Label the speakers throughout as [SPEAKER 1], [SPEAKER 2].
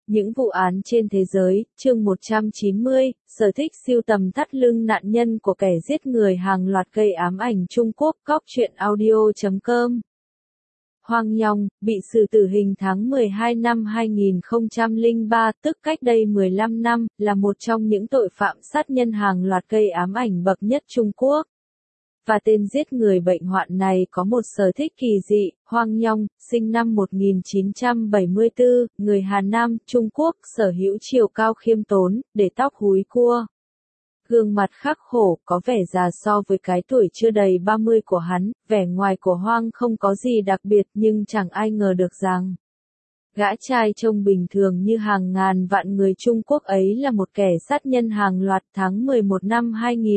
[SPEAKER 1] Những vụ án trên thế giới, chương 190, sở thích sưu tầm thắt lưng nạn nhân của kẻ giết người hàng loạt gây ám ảnh Trung Quốc, Cóc truyện audio.com. Hoang Nhong, bị xử tử hình tháng 12 năm 2003, tức cách đây 15 năm, là một trong những tội phạm sát nhân hàng loạt gây ám ảnh bậc nhất Trung Quốc. Và tên giết người bệnh hoạn này có một sở thích kỳ dị. Hoang Nhong, sinh năm 1974, người Hà Nam, Trung Quốc, sở hữu chiều cao khiêm tốn, để tóc húi cua. Gương mặt khắc khổ, có vẻ già so với cái tuổi chưa đầy 30 của hắn. Vẻ ngoài của Hoang không có gì đặc biệt, nhưng chẳng ai ngờ được rằng gã trai trông bình thường như hàng ngàn vạn người Trung Quốc ấy là một kẻ sát nhân hàng loạt. Tháng 11 năm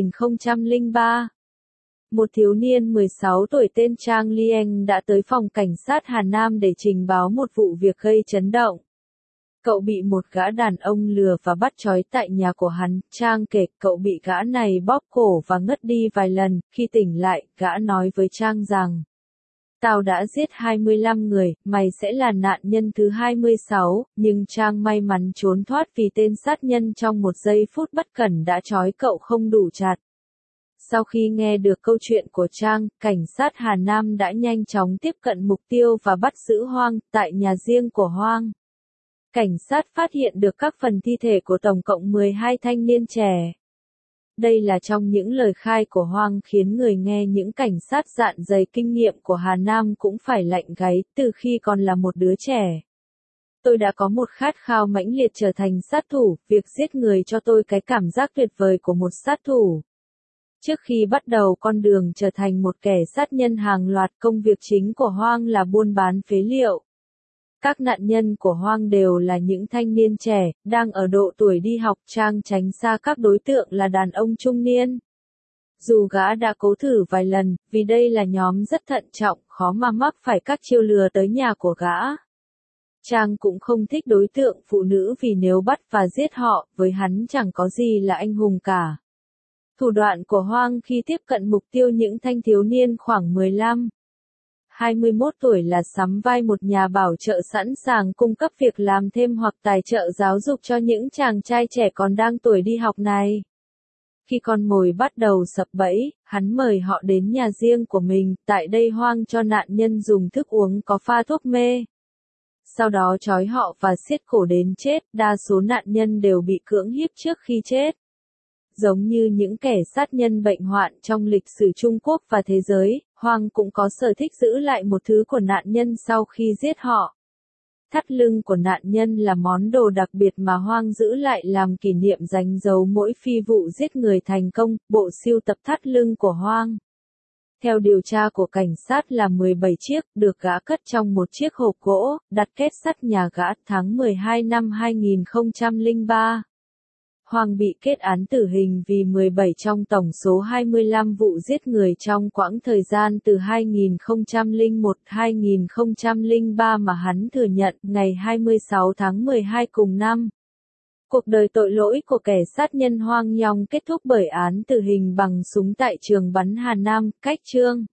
[SPEAKER 1] 2003, một thiếu niên 16 tuổi tên Trang Lieng đã tới phòng cảnh sát Hà Nam để trình báo một vụ việc gây chấn động. Cậu bị một gã đàn ông lừa và bắt trói tại nhà của hắn. Trang kể cậu bị gã này bóp cổ và ngất đi vài lần. Khi tỉnh lại, gã nói với Trang rằng: "Tao đã giết 25 người, mày sẽ là nạn nhân thứ 26, nhưng Trang may mắn trốn thoát vì tên sát nhân trong một giây phút bất cẩn đã trói cậu không đủ chặt." Sau khi nghe được câu chuyện của Trang, cảnh sát Hà Nam đã nhanh chóng tiếp cận mục tiêu và bắt giữ Hoang. Tại nhà riêng của Hoang, cảnh sát phát hiện được các phần thi thể của tổng cộng 12 thanh niên trẻ. Đây là trong những lời khai của Hoang khiến người nghe những cảnh sát dạn dày kinh nghiệm của Hà Nam cũng phải lạnh gáy. Từ khi còn là một đứa trẻ, tôi đã có một khát khao mãnh liệt trở thành sát thủ. Việc giết người cho tôi cái cảm giác tuyệt vời của một sát thủ. Trước khi bắt đầu con đường trở thành một kẻ sát nhân hàng loạt, công việc chính của Hoang là buôn bán phế liệu. Các nạn nhân của Hoang đều là những thanh niên trẻ, đang ở độ tuổi đi học. Trang tránh xa các đối tượng là đàn ông trung niên. Dù gã đã cố thử vài lần, vì đây là nhóm rất thận trọng, khó mà mắc phải các chiêu lừa tới nhà của gã. Trang cũng không thích đối tượng phụ nữ vì nếu bắt và giết họ, với hắn chẳng có gì là anh hùng cả. Thủ đoạn của Hoang khi tiếp cận mục tiêu những thanh thiếu niên khoảng 15-21 tuổi là sắm vai một nhà bảo trợ sẵn sàng cung cấp việc làm thêm hoặc tài trợ giáo dục cho những chàng trai trẻ còn đang tuổi đi học này. Khi con mồi bắt đầu sập bẫy, hắn mời họ đến nhà riêng của mình. Tại đây Hoang cho nạn nhân dùng thức uống có pha thuốc mê. Sau đó trói họ và siết cổ đến chết. Đa số nạn nhân đều bị cưỡng hiếp trước khi chết. Giống như những kẻ sát nhân bệnh hoạn trong lịch sử Trung Quốc và thế giới, Hoang cũng có sở thích giữ lại một thứ của nạn nhân sau khi giết họ. Thắt lưng của nạn nhân là món đồ đặc biệt mà Hoang giữ lại làm kỷ niệm đánh dấu mỗi phi vụ giết người thành công. Bộ sưu tập thắt lưng của Hoang, theo điều tra của cảnh sát, là 17 chiếc, được gã cất trong một chiếc hộp gỗ, đặt kết sắt nhà gã. Tháng 12 năm 2003. Hoang bị kết án tử hình vì 17 trong tổng số 25 vụ giết người trong quãng thời gian từ 2001-2003 mà hắn thừa nhận. Ngày 26 tháng 12 cùng năm, cuộc đời tội lỗi của kẻ sát nhân Hoang Nhong kết thúc bởi án tử hình bằng súng tại trường bắn Hà Nam, cách chương